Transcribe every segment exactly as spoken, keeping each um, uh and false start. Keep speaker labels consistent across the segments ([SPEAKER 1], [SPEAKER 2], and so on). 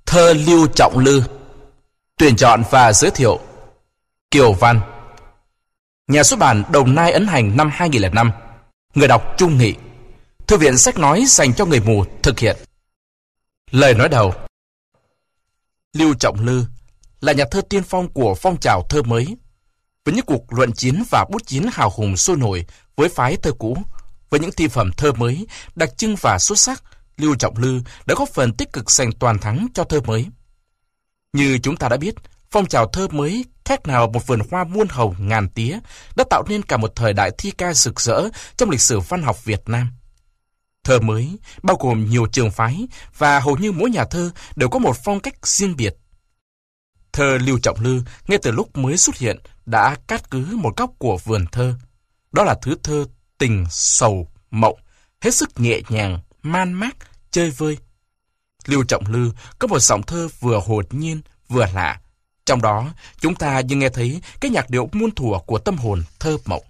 [SPEAKER 1] Thơ Lưu Trọng Lư. Tuyển chọn và giới thiệu. Kiều Văn. Nhà xuất bản Đồng Nai ấn hành năm hai nghìn lẻ năm. Người đọc Trung Nghị. Thư viện sách nói dành cho người mù thực hiện. Lời nói đầu. Lưu Trọng Lư là nhà thơ tiên phong của phong trào thơ mới. Với những cuộc luận chiến và bút chiến hào hùng sôi nổi với phái thơ cũ, với những thi phẩm thơ mới đặc trưng và xuất sắc, Lưu Trọng Lư đã góp phần tích cực giành toàn thắng cho thơ mới. Như chúng ta đã biết, phong trào thơ mới khác nào một vườn hoa muôn hồng ngàn tía đã tạo nên cả một thời đại thi ca rực rỡ trong lịch sử văn học Việt Nam. Thơ mới bao gồm nhiều trường phái và hầu như mỗi nhà thơ đều có một phong cách riêng biệt. Thơ Lưu Trọng Lư ngay từ lúc mới xuất hiện đã cát cứ một góc của vườn thơ. Đó là thứ thơ tình sầu mộng, hết sức nhẹ nhàng, man mác, chơi vơi. Lưu Trọng Lư có một giọng thơ vừa hồn nhiên, vừa lạ. Trong đó, chúng ta như nghe thấy cái nhạc điệu muôn thuở của tâm hồn thơ mộng.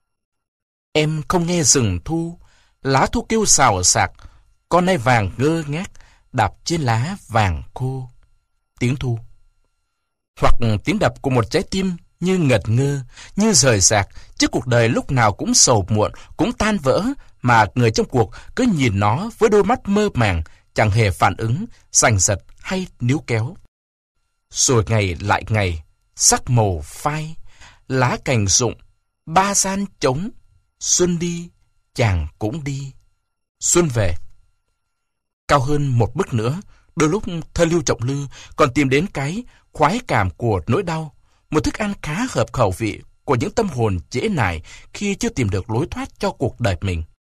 [SPEAKER 1] Em không nghe rừng thu, lá thu kêu xào xạc, con nai vàng ngơ ngác, đạp trên lá vàng khô. Tiếng thu. Hoặc tiếng đập của một trái tim như ngật ngơ, như rời rạc, trước cuộc đời lúc nào cũng sầu muộn, cũng tan vỡ, mà người trong cuộc cứ nhìn nó với đôi mắt mơ màng, chẳng hề phản ứng, giành giật hay níu kéo. Rồi ngày lại ngày, sắc màu phai, lá cành rụng, ba gian trống, xuân đi, chàng cũng đi, xuân về. Cao hơn một bước nữa, đôi lúc thơ Lưu Trọng Lư còn tìm đến cái khoái cảm của nỗi đau, một thức ăn khá hợp khẩu vị của những tâm hồn trễ nải khi chưa tìm được lối thoát cho cuộc đời mình.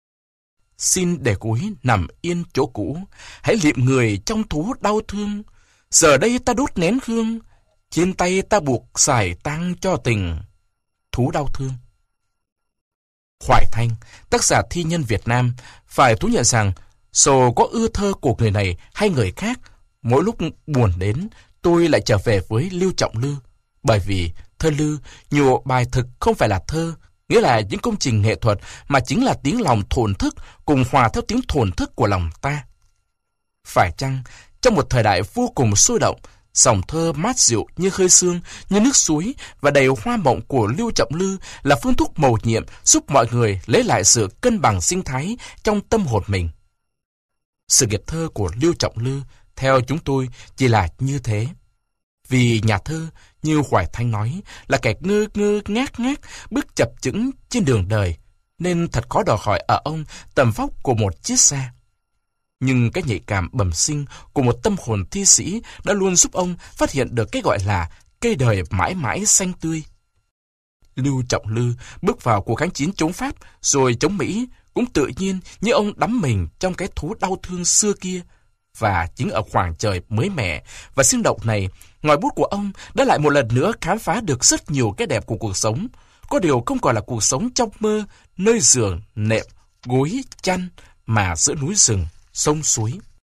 [SPEAKER 1] Xin để gối nằm yên chỗ cũ, hãy liệm người trong thú đau thương. Giờ đây ta đốt nén hương, trên tay ta buộc xài tang cho tình thú đau thương. Hoài Thanh, tác giả thi nhân Việt Nam, phải thú nhận rằng dù có ưa thơ của người này hay người khác, mỗi lúc buồn đến tôi lại trở về với Lưu Trọng Lư, bởi vì thơ Lư nhiều bài thực không phải là thơ, nghĩa là những công trình nghệ thuật, mà chính là tiếng lòng thổn thức cùng hòa theo tiếng thổn thức của lòng ta. Phải chăng trong một thời đại vô cùng sôi động, dòng thơ mát dịu như khơi sương, như nước suối và đầy hoa mộng của Lưu Trọng Lư là phương thuốc mầu nhiệm giúp mọi người lấy lại sự cân bằng sinh thái trong tâm hồn mình? Sự nghiệp thơ của Lưu Trọng Lư theo chúng tôi chỉ là như thế. Vì nhà thơ, như Hoài Thanh nói, là kẻ ngơ ngơ ngác ngác, bước chập chững trên đường đời, nên thật khó đòi hỏi ở ông tầm vóc của một chiếc xe. Nhưng cái nhạy cảm bẩm sinh của một tâm hồn thi sĩ đã luôn giúp ông phát hiện được cái gọi là cây đời mãi mãi xanh tươi. Lưu Trọng Lư bước vào cuộc kháng chiến chống Pháp rồi chống Mỹ cũng tự nhiên như ông đắm mình trong cái thú đau thương xưa kia. Và chính ở khoảng trời mới mẻ và sinh động này, ngòi bút của ông đã lại một lần nữa khám phá được rất nhiều cái đẹp của cuộc sống. Có điều không còn là cuộc sống trong mơ, nơi giường, nệm, gối, chăn, mà giữa núi rừng, sông suối.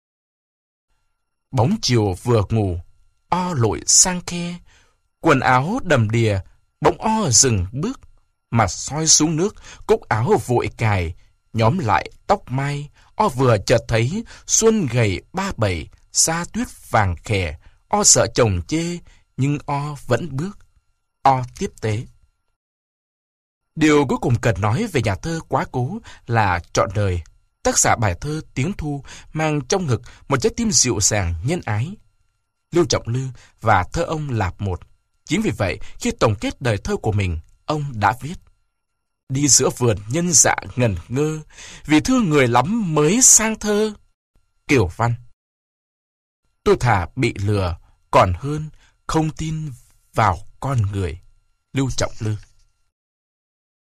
[SPEAKER 1] Bóng chiều vừa ngủ, o lội sang khe, quần áo đầm đìa, bỗng o dừng bước, mà soi xuống nước, cúc áo vội cài, nhóm lại tóc mai. O vừa chợt thấy xuân gầy ba bảy, sa tuyết vàng khè. O sợ chồng chê, nhưng O vẫn bước. O tiếp tế. Điều cuối cùng cần nói về nhà thơ quá cố là trọn đời. Tác giả bài thơ Tiếng Thu mang trong ngực một trái tim dịu dàng nhân ái. Lưu Trọng Lư và thơ ông là một. Chính vì vậy, khi tổng kết đời thơ của mình, ông đã viết: đi giữa vườn nhân dạ ngẩn ngơ, vì thương người lắm mới sang thơ. Kiều Văn. Tôi thà bị lừa còn hơn không tin vào con người. Lưu Trọng Lư.